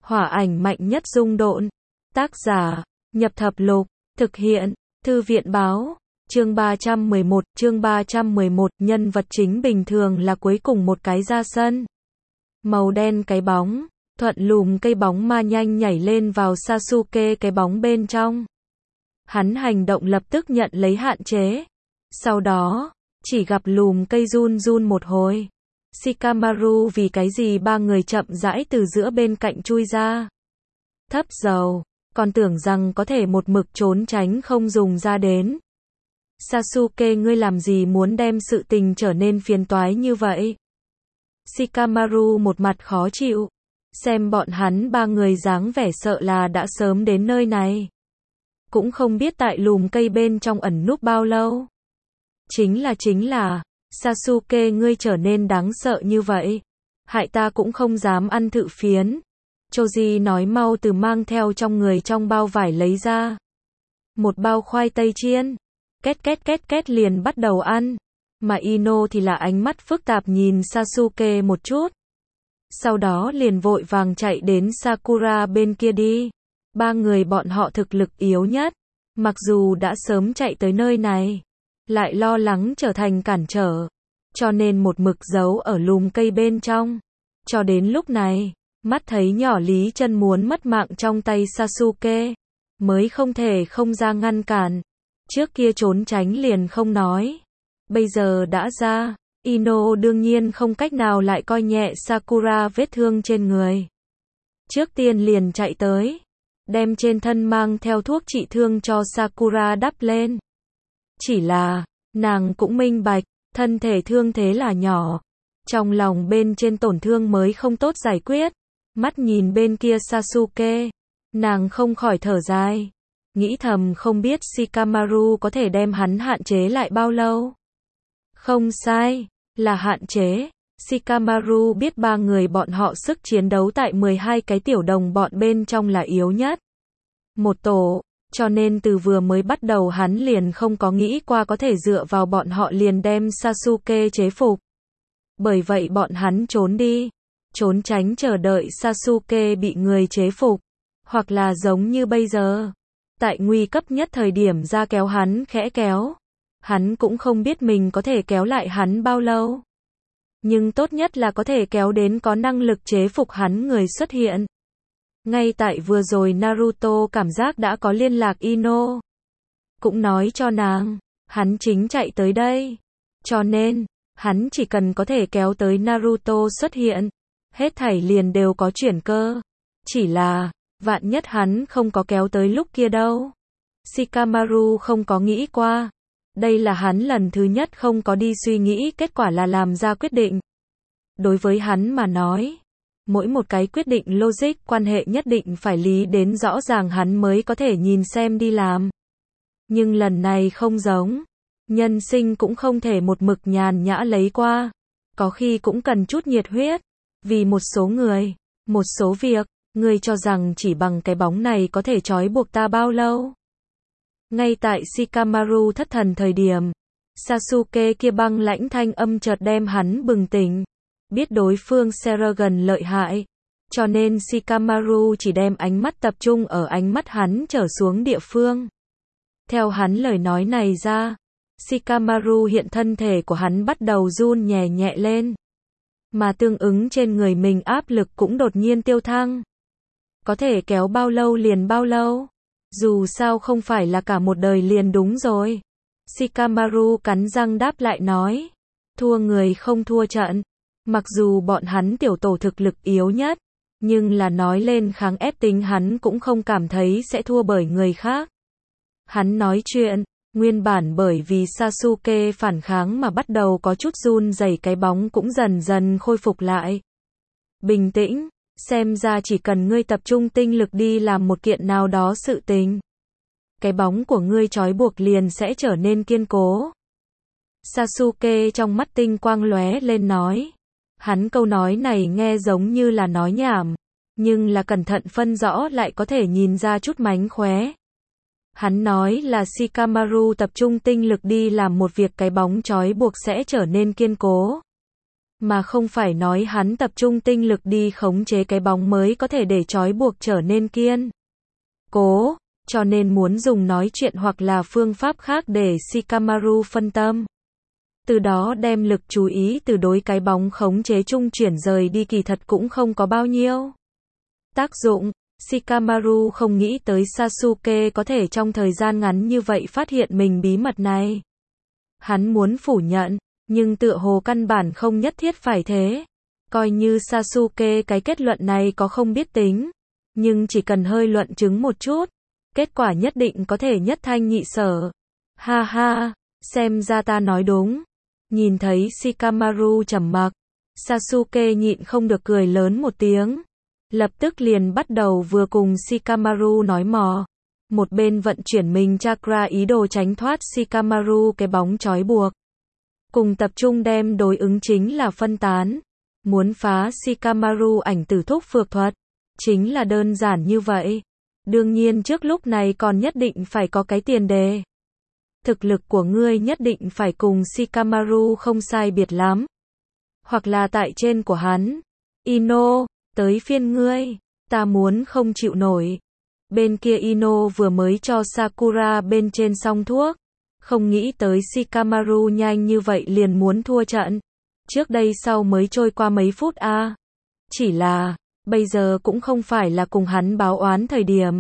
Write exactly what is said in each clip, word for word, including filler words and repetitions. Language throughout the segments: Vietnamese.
Hỏa ảnh mạnh nhất dung độn. Tác giả, Nhập Thập Lục. Thực hiện, Thư viện Báo. Chương ba trăm mười một, chương ba trăm mười một, nhân vật chính bình thường là cuối cùng một cái ra sân. Màu đen cái bóng, thuận lùm cây bóng ma nhanh nhảy lên vào Sasuke cái bóng bên trong. Hắn hành động lập tức nhận lấy hạn chế. Sau đó, chỉ gặp lùm cây run run một hồi. Shikamaru vì cái gì ba người chậm rãi từ giữa bên cạnh chui ra. Thấp dầu, còn tưởng rằng có thể một mực trốn tránh không dùng ra đến. Sasuke ngươi làm gì muốn đem sự tình trở nên phiền toái như vậy? Shikamaru một mặt khó chịu. Xem bọn hắn ba người dáng vẻ sợ là đã sớm đến nơi này. Cũng không biết tại lùm cây bên trong ẩn núp bao lâu. Chính là chính là, Sasuke ngươi trở nên đáng sợ như vậy. Hại ta cũng không dám ăn thự phiến. Choji nói mau từ mang theo trong người trong bao vải lấy ra. Một bao khoai tây chiên. Két két két két liền bắt đầu ăn. Mà Ino thì là ánh mắt phức tạp nhìn Sasuke một chút. Sau đó liền vội vàng chạy đến Sakura bên kia đi. Ba người bọn họ thực lực yếu nhất. Mặc dù đã sớm chạy tới nơi này. Lại lo lắng trở thành cản trở. Cho nên một mực giấu ở lùm cây bên trong. Cho đến lúc này, mắt thấy nhỏ Lý Chân muốn mất mạng trong tay Sasuke. Mới không thể không ra ngăn cản. Trước kia trốn tránh liền không nói. Bây giờ đã ra, Ino đương nhiên không cách nào lại coi nhẹ Sakura vết thương trên người. Trước tiên liền chạy tới. Đem trên thân mang theo thuốc trị thương cho Sakura đắp lên. Chỉ là, nàng cũng minh bạch, thân thể thương thế là nhỏ. Trong lòng bên trên tổn thương mới không tốt giải quyết. Mắt nhìn bên kia Sasuke. Nàng không khỏi thở dài. Nghĩ thầm không biết Shikamaru có thể đem hắn hạn chế lại bao lâu. Không sai, là hạn chế. Shikamaru biết ba người bọn họ sức chiến đấu tại mười hai cái tiểu đồng bọn bên trong là yếu nhất. Một tổ, cho nên từ vừa mới bắt đầu hắn liền không có nghĩ qua có thể dựa vào bọn họ liền đem Sasuke chế phục. Bởi vậy bọn hắn trốn đi, trốn tránh chờ đợi Sasuke bị người chế phục, hoặc là giống như bây giờ. Tại nguy cấp nhất thời điểm ra kéo hắn khẽ kéo. Hắn cũng không biết mình có thể kéo lại hắn bao lâu. Nhưng tốt nhất là có thể kéo đến có năng lực chế phục hắn người xuất hiện. Ngay tại vừa rồi Naruto cảm giác đã có liên lạc Ino. Cũng nói cho nàng, hắn chính chạy tới đây. Cho nên, hắn chỉ cần có thể kéo tới Naruto xuất hiện. Hết thảy liền đều có chuyển cơ. Chỉ là, vạn nhất hắn không có kéo tới lúc kia đâu. Shikamaru không có nghĩ qua. Đây là hắn lần thứ nhất không có đi suy nghĩ kết quả là làm ra quyết định. Đối với hắn mà nói, mỗi một cái quyết định logic quan hệ nhất định phải lý đến rõ ràng hắn mới có thể nhìn xem đi làm. Nhưng lần này không giống. Nhân sinh cũng không thể một mực nhàn nhã lấy qua. Có khi cũng cần chút nhiệt huyết. Vì một số người, một số việc, ngươi cho rằng chỉ bằng cái bóng này có thể trói buộc ta bao lâu. Ngay tại Shikamaru thất thần thời điểm, Sasuke kia băng lãnh thanh âm chợt đem hắn bừng tỉnh. Biết đối phương Sharingan lợi hại, cho nên Shikamaru chỉ đem ánh mắt tập trung ở ánh mắt hắn trở xuống địa phương. Theo hắn lời nói này ra, Shikamaru hiện thân thể của hắn bắt đầu run nhẹ nhẹ lên. Mà tương ứng trên người mình áp lực cũng đột nhiên tiêu thăng. Có thể kéo bao lâu liền bao lâu. Dù sao không phải là cả một đời liền đúng rồi. Shikamaru cắn răng đáp lại nói. Thua người không thua trận. Mặc dù bọn hắn tiểu tổ thực lực yếu nhất. Nhưng là nói lên kháng ép tính hắn cũng không cảm thấy sẽ thua bởi người khác. Hắn nói chuyện. Nguyên bản bởi vì Sasuke phản kháng mà bắt đầu có chút run rẩy cái bóng cũng dần dần khôi phục lại. Bình tĩnh. Xem ra chỉ cần ngươi tập trung tinh lực đi làm một kiện nào đó sự tình. Cái bóng của ngươi trói buộc liền sẽ trở nên kiên cố. Sasuke trong mắt tinh quang lóe lên nói. Hắn câu nói này nghe giống như là nói nhảm. Nhưng là cẩn thận phân rõ lại có thể nhìn ra chút mánh khóe. Hắn nói là Shikamaru tập trung tinh lực đi làm một việc cái bóng trói buộc sẽ trở nên kiên cố. mà không phải nói hắn tập trung tinh lực đi khống chế cái bóng mới có thể để trói buộc trở nên kiên cố, cho nên muốn dùng nói chuyện hoặc là phương pháp khác để Shikamaru phân tâm. Từ đó đem lực chú ý từ đối cái bóng khống chế trung chuyển rời đi kỳ thật cũng không có bao nhiêu tác dụng. Shikamaru không nghĩ tới Sasuke có thể trong thời gian ngắn như vậy phát hiện mình bí mật này. Hắn muốn phủ nhận, nhưng tựa hồ căn bản không nhất thiết phải thế. Coi như Sasuke cái kết luận này có không biết tính, nhưng chỉ cần hơi luận chứng một chút, kết quả nhất định có thể nhất thanh nhị sở. Ha ha, xem ra ta nói đúng. Nhìn thấy Shikamaru trầm mặc, Sasuke nhịn không được cười lớn một tiếng. Lập tức liền bắt đầu vừa cùng Shikamaru nói mò, một bên vận chuyển mình chakra ý đồ tránh thoát Shikamaru cái bóng trói buộc. Cùng tập trung đem đối ứng chính là phân tán, muốn phá Shikamaru ảnh tử thúc phược thuật, chính là đơn giản như vậy. Đương nhiên trước lúc này còn nhất định phải có cái tiền đề. Thực lực của ngươi nhất định phải cùng Shikamaru không sai biệt lắm. Hoặc là tại trên của hắn. Ino, tới phiên ngươi, ta muốn không chịu nổi. Bên kia Ino vừa mới cho Sakura bên trên xong thuốc. Không nghĩ tới Shikamaru nhanh như vậy liền muốn thua trận. Trước đây sau mới trôi qua mấy phút a. À. Chỉ là, bây giờ cũng không phải là cùng hắn báo oán thời điểm.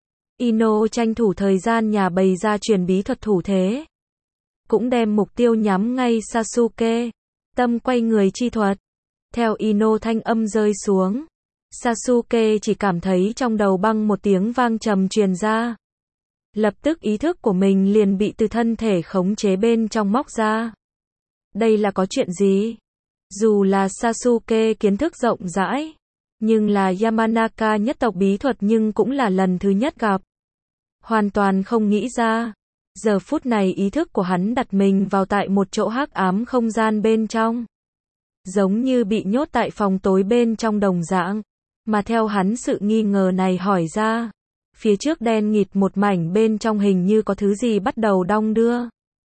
Ino tranh thủ thời gian nhà bày ra truyền bí thuật thủ thế. Cũng đem mục tiêu nhắm ngay Sasuke. Tâm quay người chi thuật. Theo Ino thanh âm rơi xuống. Sasuke chỉ cảm thấy trong đầu băng một tiếng vang trầm truyền ra. Lập tức ý thức của mình liền bị từ thân thể khống chế bên trong móc ra. Đây là có chuyện gì? Dù là Sasuke kiến thức rộng rãi, nhưng là Yamanaka nhất tộc bí thuật nhưng cũng là lần thứ nhất gặp. Hoàn toàn không nghĩ ra. Giờ phút này ý thức của hắn đặt mình vào tại một chỗ hắc ám không gian bên trong. Giống như bị nhốt tại phòng tối bên trong đồng dạng. Mà theo hắn sự nghi ngờ này hỏi ra. Phía trước đen nghịt một mảnh bên trong hình như có thứ gì bắt đầu đong đưa.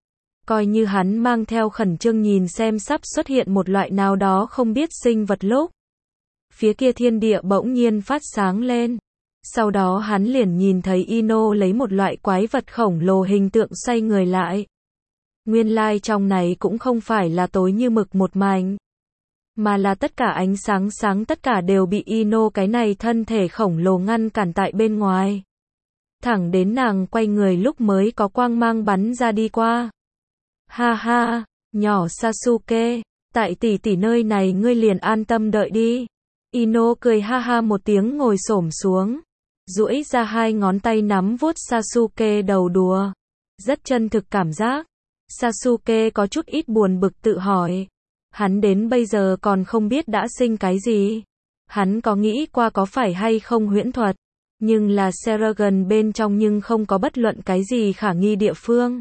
Coi như hắn mang theo khẩn trương nhìn xem sắp xuất hiện một loại nào đó không biết sinh vật lúc. Phía kia thiên địa bỗng nhiên phát sáng lên. Sau đó hắn liền nhìn thấy Ino lấy một loại quái vật khổng lồ hình tượng xoay người lại. Nguyên lai trong này cũng không phải là tối như mực một mảnh. Mà là tất cả ánh sáng sáng tất cả đều bị Ino cái này thân thể khổng lồ ngăn cản tại bên ngoài. Thẳng đến nàng quay người lúc mới có quang mang bắn ra đi qua. Ha ha, nhỏ Sasuke, tại tỷ tỷ nơi này ngươi liền an tâm đợi đi. Ino cười ha ha một tiếng ngồi xổm xuống. Duỗi ra hai ngón tay nắm vuốt Sasuke đầu đùa. Rất chân thực cảm giác. Sasuke có chút ít buồn bực tự hỏi. Hắn đến bây giờ còn không biết đã sinh cái gì. Hắn có nghĩ qua có phải hay không huyễn thuật. Nhưng là Seragon bên trong nhưng không có bất luận cái gì khả nghi địa phương.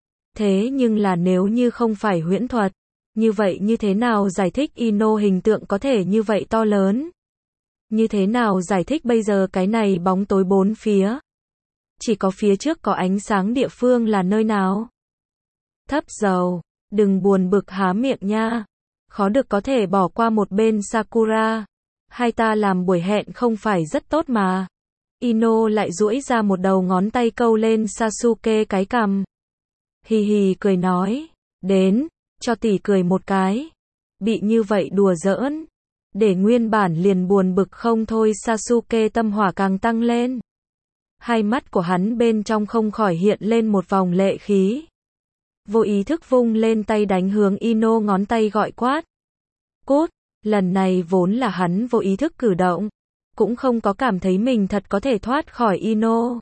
Thế nhưng là nếu như không phải huyễn thuật. Như vậy như thế nào giải thích Ino hình tượng có thể như vậy to lớn? Như thế nào giải thích bây giờ cái này bóng tối bốn phía? Chỉ có phía trước có ánh sáng địa phương là nơi nào? Thấp dầu, đừng buồn bực há miệng nha. Khó được có thể bỏ qua một bên Sakura. Hai ta làm buổi hẹn không phải rất tốt mà. Ino lại duỗi ra một đầu ngón tay câu lên Sasuke cái cằm. Hì hì cười nói, đến, cho tỷ cười một cái. Bị như vậy đùa giỡn. Để nguyên bản liền buồn bực không thôi Sasuke tâm hỏa càng tăng lên. Hai mắt của hắn bên trong không khỏi hiện lên một vòng lệ khí. Vô ý thức vung lên tay đánh hướng Ino ngón tay gọi quát. Cút, lần này vốn là hắn vô ý thức cử động. Cũng không có cảm thấy mình thật có thể thoát khỏi Ino.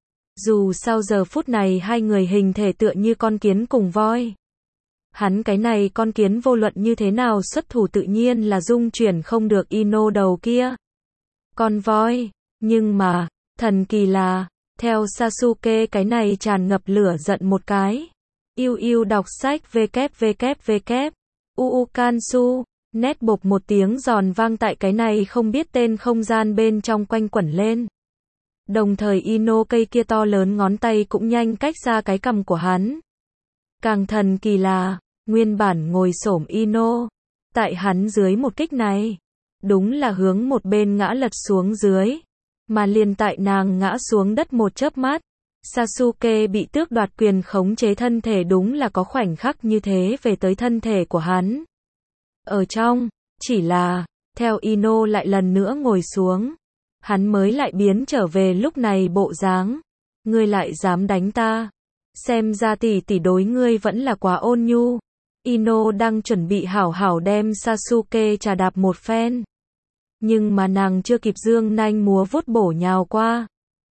Dù sao giờ phút này hai người hình thể tựa như con kiến cùng voi. Hắn cái này con kiến vô luận như thế nào xuất thủ tự nhiên là dung chuyển không được Ino đầu kia. Con voi, nhưng mà, thần kỳ là, theo Sasuke cái này tràn ngập lửa giận một cái. Yêu yêu đọc sách www. Uu Kansu, nét bộc một tiếng giòn vang tại cái này không biết tên không gian bên trong quanh quẩn lên. Đồng thời Ino cây kia to lớn ngón tay cũng nhanh cách ra cái cằm của hắn. Càng thần kỳ là, nguyên bản ngồi xổm Ino, Tại hắn dưới một kích này, đúng là hướng một bên ngã lật xuống dưới, mà liền tại nàng ngã xuống đất một chớp mắt, Sasuke bị tước đoạt quyền khống chế thân thể, đúng là có khoảnh khắc như thế về tới thân thể của hắn. Ở trong, chỉ là, theo Ino lại lần nữa ngồi xuống, hắn mới lại biến trở về lúc này bộ dáng. Ngươi lại dám đánh ta? Xem ra tỷ tỷ đối ngươi vẫn là quá ôn nhu. Ino đang chuẩn bị hảo hảo đem Sasuke trà đạp một phen. Nhưng mà nàng chưa kịp dương nanh múa vuốt bổ nhào qua.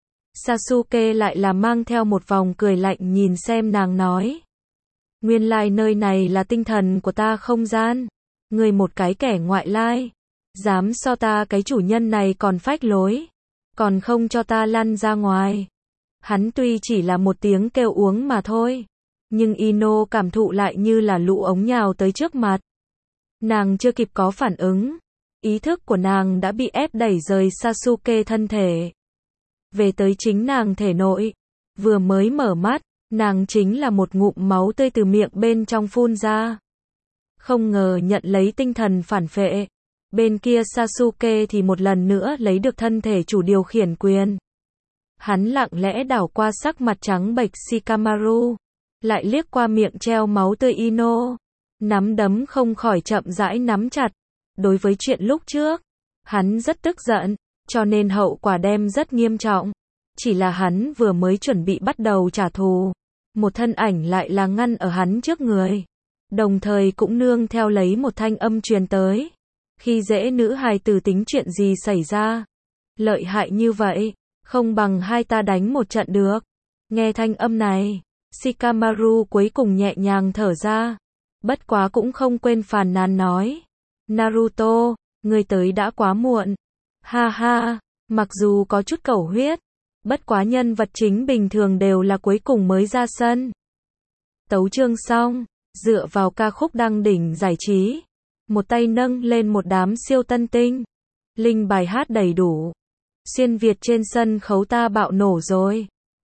Sasuke lại là mang theo một vòng cười lạnh nhìn xem nàng nói. Nguyên lai nơi này là tinh thần của ta không gian. Ngươi một cái kẻ ngoại lai. Dám so ta cái chủ nhân này còn phách lối. Còn không cho ta lăn ra ngoài. Hắn tuy chỉ là một tiếng kêu uống mà thôi. Nhưng Ino cảm thụ lại như là lũ ống nhào tới trước mặt. Nàng chưa kịp có phản ứng. Ý thức của nàng đã bị ép đẩy rời Sasuke thân thể. Về tới chính nàng thể nội. Vừa mới mở mắt, nàng chính là một ngụm máu tươi từ miệng bên trong phun ra. Không ngờ nhận lấy tinh thần phản phệ. Bên kia Sasuke thì một lần nữa lấy được thân thể chủ điều khiển quyền. Hắn lặng lẽ đảo qua sắc mặt trắng bệch Shikamaru. Lại liếc qua miệng treo máu tươi Ino. Nắm đấm không khỏi chậm rãi nắm chặt. Đối với chuyện lúc trước, hắn rất tức giận, cho nên hậu quả đem rất nghiêm trọng. Chỉ là hắn vừa mới chuẩn bị bắt đầu trả thù. Một thân ảnh lại là ngăn ở hắn trước người. Đồng thời cũng nương theo lấy một thanh âm truyền tới. Khi dễ nữ hài tử tính chuyện gì xảy ra. Lợi hại như vậy, không bằng hai ta đánh một trận được. Nghe thanh âm này, Shikamaru cuối cùng nhẹ nhàng thở ra. Bất quá cũng không quên phàn nàn nói. Naruto, ngươi tới đã quá muộn. Ha ha, mặc dù có chút cẩu huyết. Bất quá nhân vật chính bình thường đều là cuối cùng mới ra sân. Tấu chương xong, dựa vào ca khúc đăng đỉnh giải trí. Một tay nâng lên một đám siêu tân tinh. Linh bài hát đầy đủ. Xuyên Việt trên sân khấu ta bạo nổ rồi.